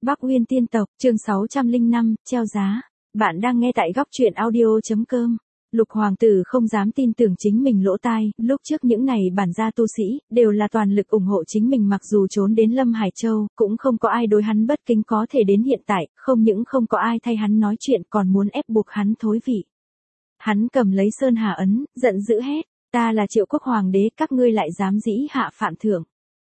Bắc Uyên tiên tộc, chương 605, treo giá. Bạn đang nghe tại góc truyện audio.com. Lục hoàng tử không dám tin tưởng chính mình lỗ tai, lúc trước những này bản gia tu sĩ, đều là toàn lực ủng hộ chính mình mặc dù trốn đến Lâm Hải Châu, cũng không có ai đối hắn bất kính có thể đến hiện tại, không những không có ai thay hắn nói chuyện còn muốn ép buộc hắn thối vị. Hắn cầm lấy Sơn Hà ấn, giận dữ hét, ta là Triệu Quốc hoàng đế, các ngươi lại dám dĩ hạ phạm thượng.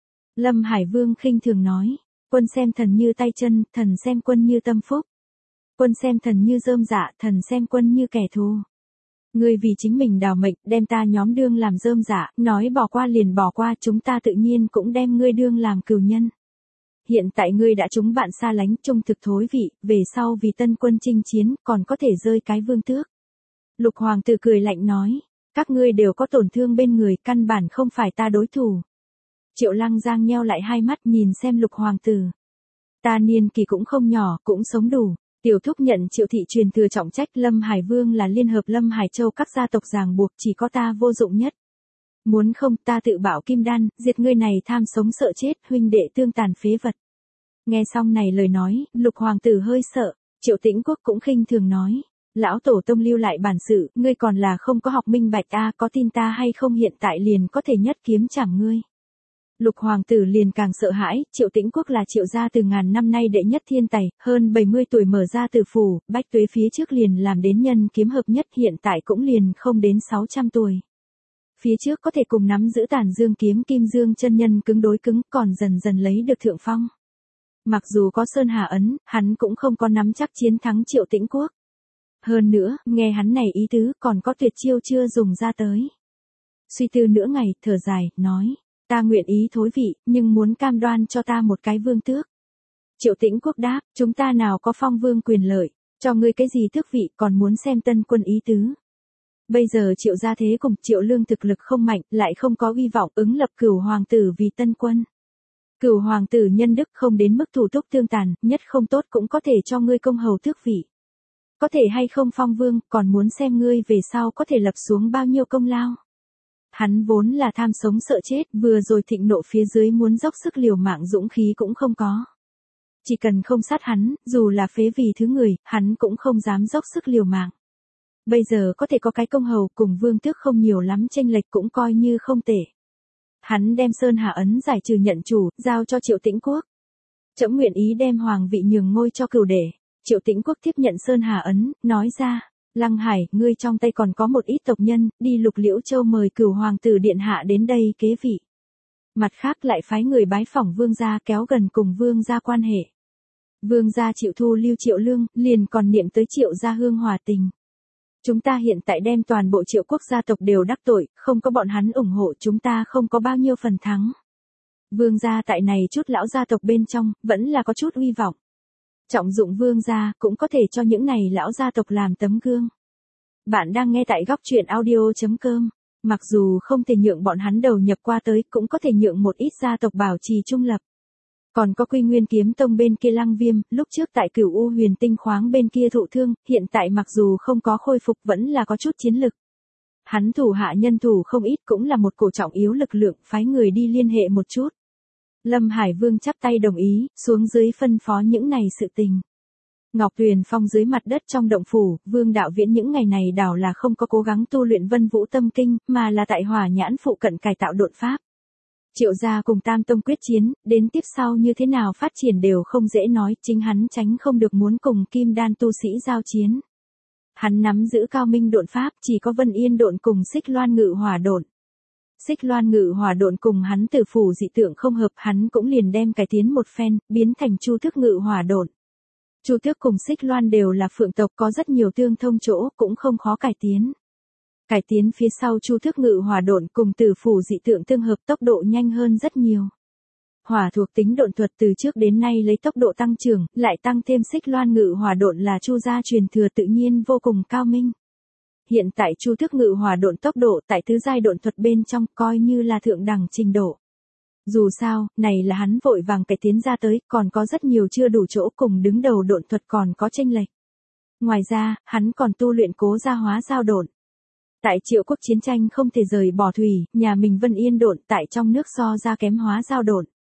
Lâm Hải Vương khinh thường nói. Quân xem thần như tay chân, thần xem quân như tâm phúc. Quân xem thần như rơm dạ, thần xem quân như kẻ thù. Ngươi vì chính mình đào mệnh, đem ta nhóm đương làm rơm dạ, nói bỏ qua liền bỏ qua, chúng ta tự nhiên cũng đem ngươi đương làm cừu nhân. Hiện tại ngươi đã chúng bạn xa lánh, trung thực thối vị, về sau vì tân quân chinh chiến, còn có thể rơi cái vương tước. Lục hoàng tử cười lạnh nói, các ngươi đều có tổn thương bên người, căn bản không phải ta đối thủ. Triệu Lăng Giang nheo lại hai mắt nhìn xem Lục hoàng tử. Ta niên kỳ cũng không nhỏ, cũng sống đủ. Tiểu thúc nhận Triệu thị truyền thừa trọng trách, Lâm Hải Vương là liên hợp Lâm Hải Châu các gia tộc ràng buộc, chỉ có ta vô dụng nhất. Muốn không ta tự bảo kim đan, diệt ngươi này tham sống sợ chết, huynh đệ tương tàn phế vật. Nghe xong này lời nói, Lục hoàng tử hơi sợ, Triệu Tĩnh Quốc cũng khinh thường nói. Lão tổ tông lưu lại bản sự, ngươi còn là không có học minh bạch a, có tin ta hay không hiện tại liền có thể nhất kiếm chảm ngươi. Lục hoàng tử liền càng sợ hãi, Triệu Tĩnh Quốc là Triệu gia từ ngàn năm nay đệ nhất thiên tài, hơn 70 tuổi mở ra tử phủ, Bách Tuế phía trước liền làm đến nhân kiếm hợp nhất, hiện tại cũng liền không đến 600 tuổi. Phía trước có thể cùng nắm giữ Tản Dương kiếm Kim Dương chân nhân cứng đối cứng, còn dần dần lấy được thượng phong. Mặc dù có Sơn Hà ấn, hắn cũng không có nắm chắc chiến thắng Triệu Tĩnh Quốc. Hơn nữa, nghe hắn này ý tứ, còn có tuyệt chiêu chưa dùng ra tới. Suy tư nửa ngày, thở dài, nói. Ta nguyện ý thối vị, nhưng muốn cam đoan cho ta một cái vương tước. Triệu Tĩnh Quốc đáp, chúng ta nào có phong vương quyền lợi, cho ngươi cái gì tước vị, còn muốn xem tân quân ý tứ. Bây giờ Triệu gia thế cùng Triệu Lương thực lực không mạnh, lại không có uy vọng, ứng lập Cửu hoàng tử vì tân quân. Cửu hoàng tử nhân đức không đến mức thủ túc tương tàn, nhất không tốt cũng có thể cho ngươi công hầu tước vị. Có thể hay không phong vương, còn muốn xem ngươi về sau có thể lập xuống bao nhiêu công lao. Hắn vốn là tham sống sợ chết, vừa rồi thịnh nộ phía dưới muốn dốc sức liều mạng dũng khí cũng không có. Chỉ cần không sát hắn, dù là phế vì thứ người, hắn cũng không dám dốc sức liều mạng. Bây giờ có thể có cái công hầu cùng vương tước không nhiều lắm, chênh lệch cũng coi như không tệ. Hắn đem Sơn Hà ấn giải trừ nhận chủ, giao cho Triệu Tĩnh Quốc. Trẫm nguyện ý đem hoàng vị nhường ngôi cho cửu đệ. Triệu Tĩnh Quốc tiếp nhận Sơn Hà ấn, nói ra. Lăng Hải, ngươi trong tay còn có một ít tộc nhân, đi Lục Liễu Châu mời Cửu hoàng tử điện hạ đến đây kế vị. Mặt khác lại phái người bái phỏng vương gia, kéo gần cùng vương gia quan hệ. Vương gia chịu thu lưu Triệu Lương, liền còn niệm tới Triệu gia hương hòa tình. Chúng ta hiện tại đem toàn bộ Triệu quốc gia tộc đều đắc tội, không có bọn hắn ủng hộ chúng ta không có bao nhiêu phần thắng. Vương gia tại này chút lão gia tộc bên trong, vẫn là có chút uy vọng. Trọng dụng vương gia, cũng có thể cho những này lão gia tộc làm tấm gương. Bạn đang nghe tại góc truyện audio.com. Mặc dù không thể nhượng bọn hắn đầu nhập qua tới, cũng có thể nhượng một ít gia tộc bảo trì trung lập. Còn có Quy Nguyên kiếm tông bên kia Lăng Viêm, lúc trước tại Cửu U Huyền Tinh khoáng bên kia thụ thương, hiện tại mặc dù không có khôi phục vẫn là có chút chiến lực. Hắn thủ hạ nhân thủ không ít, cũng là một cổ trọng yếu lực lượng, phái người đi liên hệ một chút. Lâm Hải Vương chắp tay đồng ý, xuống dưới phân phó những này sự tình. Ngọc Tuyền Phong dưới mặt đất trong động phủ, Vương Đạo Viễn những ngày này đảo là không có cố gắng tu luyện Vân Vũ Tâm Kinh, mà là tại Hỏa Nhãn phụ cận cải tạo độn pháp. Triệu gia cùng Tam Tông quyết chiến, đến tiếp sau như thế nào phát triển đều không dễ nói, chính hắn tránh không được muốn cùng Kim Đan tu sĩ giao chiến. Hắn nắm giữ cao minh độn pháp, chỉ có Vân Yên độn cùng Xích Loan Ngự Hỏa độn. Xích Loan Ngự Hỏa độn cùng hắn tử phủ dị tượng không hợp, hắn cũng liền đem cải tiến một phen, biến thành Chu Tước Ngự Hỏa độn. Chu Tước cùng Xích Loan đều là phượng tộc, có rất nhiều tương thông chỗ, cũng không khó cải tiến. Cải tiến phía sau Chu Tước Ngự Hỏa độn cùng tử phủ dị tượng tương hợp, tốc độ nhanh hơn rất nhiều. Hỏa thuộc tính độn thuật từ trước đến nay lấy tốc độ tăng trưởng, lại tăng thêm Xích Loan Ngự Hỏa độn là Chu gia truyền thừa tự nhiên vô cùng cao minh. Hiện tại Chu Tước Ngự Hỏa độn tốc độ tại tứ giai độn thuật bên trong coi như là thượng đẳng trình độ. Dù sao, này là hắn vội vàng cải tiến ra tới, còn có rất nhiều chưa đủ chỗ, cùng đứng đầu độn thuật còn có chênh lệch. Ngoài ra, hắn còn tu luyện Cố Gia Hóa Giao độn. Tại Triệu quốc chiến tranh không thể rời bỏ thủy, nhà mình Vân Yên độn tại trong nước so ra kém Hóa Giao độn.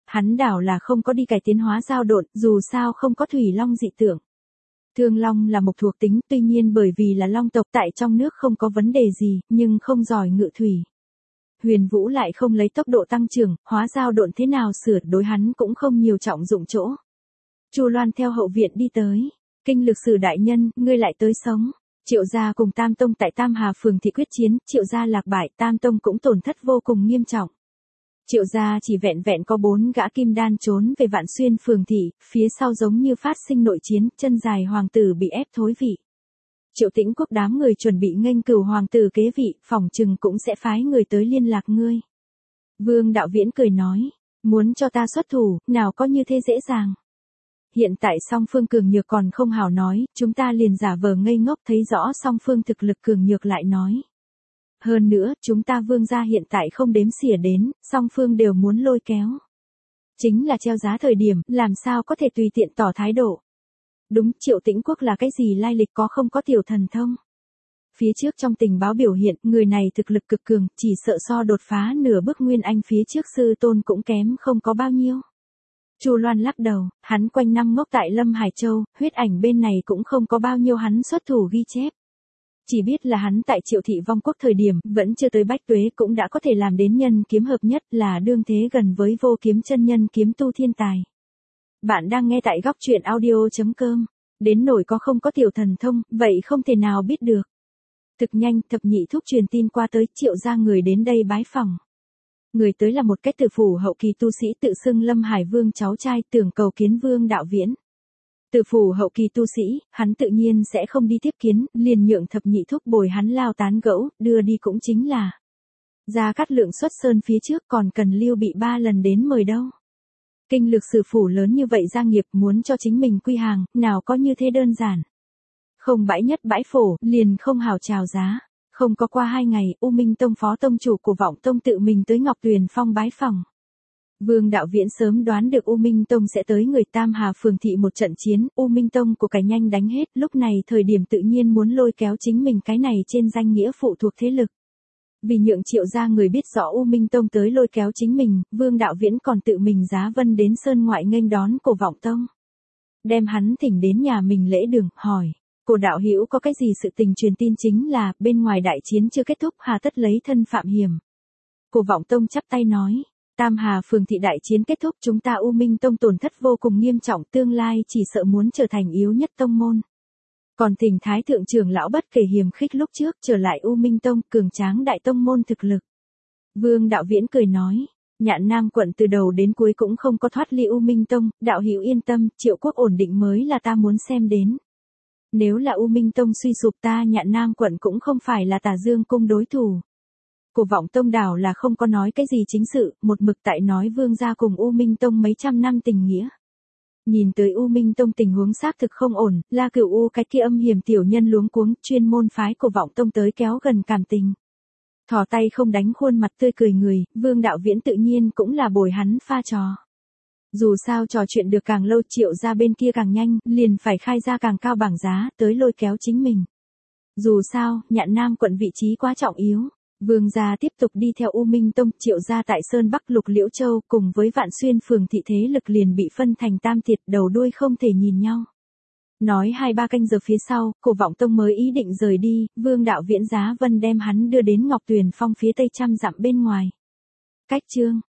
hắn đảo là không có đi cải tiến hóa dao độn, dù sao không có thủy long dị tượng. Thương long là mộc thuộc tính, tuy nhiên bởi vì là long tộc tại trong nước không có vấn đề gì, nhưng không giỏi ngự thủy. Huyền Vũ lại không lấy tốc độ tăng trưởng, hóa dao độn thế nào sửa đối hắn cũng không nhiều trọng dụng chỗ. Chu Loan theo hậu viện đi tới. Kinh Lực Sử đại nhân, ngươi lại tới sống. Triệu gia cùng Tam Tông tại Tam Hà phường thị quyết chiến, Triệu gia lạc bại, Tam Tông cũng tổn thất vô cùng nghiêm trọng. Triệu gia chỉ vẹn vẹn có 4 gã kim đan trốn về Vạn Xuyên phường thị, phía sau giống như phát sinh nội chiến, chân dài hoàng tử bị ép thối vị. Triệu Tĩnh Quốc đám người chuẩn bị nghênh cửu hoàng tử kế vị, phỏng chừng cũng sẽ phái người tới liên lạc ngươi. Vương Đạo Viễn cười nói, muốn cho ta xuất thủ, nào có như thế dễ dàng. Hiện tại song phương cường nhược còn không hào nói, chúng ta liền giả vờ ngây ngốc thấy rõ song phương thực lực cường nhược lại nói. Hơn nữa, chúng ta Vương gia hiện tại không đếm xỉa đến, song phương đều muốn lôi kéo. Chính là treo giá thời điểm, làm sao có thể tùy tiện tỏ thái độ. Đúng, Triệu Tĩnh Quốc là cái gì lai lịch có không có tiểu thần thông. Phía trước trong tình báo biểu hiện, người này thực lực cực cường, chỉ sợ so đột phá nửa bước nguyên anh phía trước sư tôn cũng kém không có bao nhiêu. Chu Loan lắc đầu, hắn quanh năm ngốc tại Lâm Hải Châu, huyết ảnh bên này cũng không có bao nhiêu hắn xuất thủ ghi chép. Chỉ biết là hắn tại Triệu thị vong quốc thời điểm, vẫn chưa tới Bách Tuế cũng đã có thể làm đến nhân kiếm hợp nhất là đương thế gần với vô kiếm chân nhân kiếm tu thiên tài. Bạn đang nghe tại góc truyện audio.com. Đến nổi có không có tiểu thần thông, vậy không thể nào biết được. Thực nhanh, thập nhị thúc truyền tin qua tới, Triệu gia người đến đây bái phỏng. Người tới là một cái tử phủ hậu kỳ tu sĩ tự xưng Lâm Hải Vương cháu trai, tưởng cầu kiến Vương Đạo Viễn. Tử phủ hậu kỳ tu sĩ, hắn tự nhiên sẽ không đi tiếp kiến, liền nhượng thập nhị thúc bồi hắn lao tán gẫu, đưa đi cũng chính là. Gia Cát Lượng xuất sơn phía trước còn cần Lưu Bị 3 lần đến mời đâu. Kinh Lực Sử phủ lớn như vậy gia nghiệp muốn cho chính mình quy hàng, nào có như thế đơn giản. Không bãi nhất bãi phổ, liền không hào chào giá. Không có qua 2 ngày, U Minh Tông phó tông chủ của Vọng Tông tự mình tới Ngọc Tuyền Phong bái phỏng. Vương Đạo Viễn sớm đoán được U Minh Tông sẽ tới người Tam Hà phường thị một trận chiến, U Minh Tông của cải nhanh đánh hết, lúc này thời điểm tự nhiên muốn lôi kéo chính mình cái này trên danh nghĩa phụ thuộc thế lực. Vì nhượng Triệu gia người biết rõ U Minh Tông tới lôi kéo chính mình, Vương Đạo Viễn còn tự mình giá vân đến sơn ngoại nghênh đón Cổ Vọng Tông. Đem hắn thỉnh đến nhà mình lễ đường, hỏi. Cổ đạo hữu có cái gì sự tình truyền tin chính là, bên ngoài đại chiến chưa kết thúc hà tất lấy thân phạm hiểm. Cổ Vọng Tông chắp tay nói, Tam Hà phường thị đại chiến kết thúc chúng ta U Minh Tông tổn thất vô cùng nghiêm trọng tương lai chỉ sợ muốn trở thành yếu nhất tông môn. Còn thỉnh Thái Thượng trưởng lão bất kể hiềm khích lúc trước trở lại U Minh Tông cường tráng đại tông môn thực lực. Vương Đạo Viễn cười nói, Nhạn Nam quận từ đầu đến cuối cũng không có thoát ly U Minh Tông, đạo hữu yên tâm, Triệu quốc ổn định mới là ta muốn xem đến. Nếu là U Minh Tông suy sụp ta Nhạn Nam quận cũng không phải là Tà Dương cung đối thủ. Cổ Vọng Tông đảo là không có nói cái gì chính sự, một mực tại nói Vương gia cùng U Minh Tông mấy trăm năm tình nghĩa. Nhìn tới U Minh Tông tình huống xác thực không ổn, La Cửu U cái kia âm hiểm tiểu nhân luống cuống, chuyên môn phái Cổ Vọng Tông tới kéo gần cảm tình. Thò tay không đánh khuôn mặt tươi cười người, Vương Đạo Viễn tự nhiên cũng là bồi hắn pha trò. Dù sao trò chuyện được càng lâu Triệu gia bên kia càng nhanh, liền phải khai ra càng cao bảng giá, tới lôi kéo chính mình. Dù sao, Nhạn Nam quận vị trí quá trọng yếu. Vương gia tiếp tục đi theo U Minh Tông, Triệu gia tại Sơn Bắc Lục Liễu Châu, cùng với Vạn Xuyên phường thị thế lực liền bị phân thành tam thiệt, đầu đuôi không thể nhìn nhau. Nói 2-3 canh giờ phía sau, Cổ Vọng Tông mới ý định rời đi, Vương Đạo Viễn giá vân đem hắn đưa đến Ngọc Tuyền Phong phía tây trăm dặm bên ngoài. Cách chương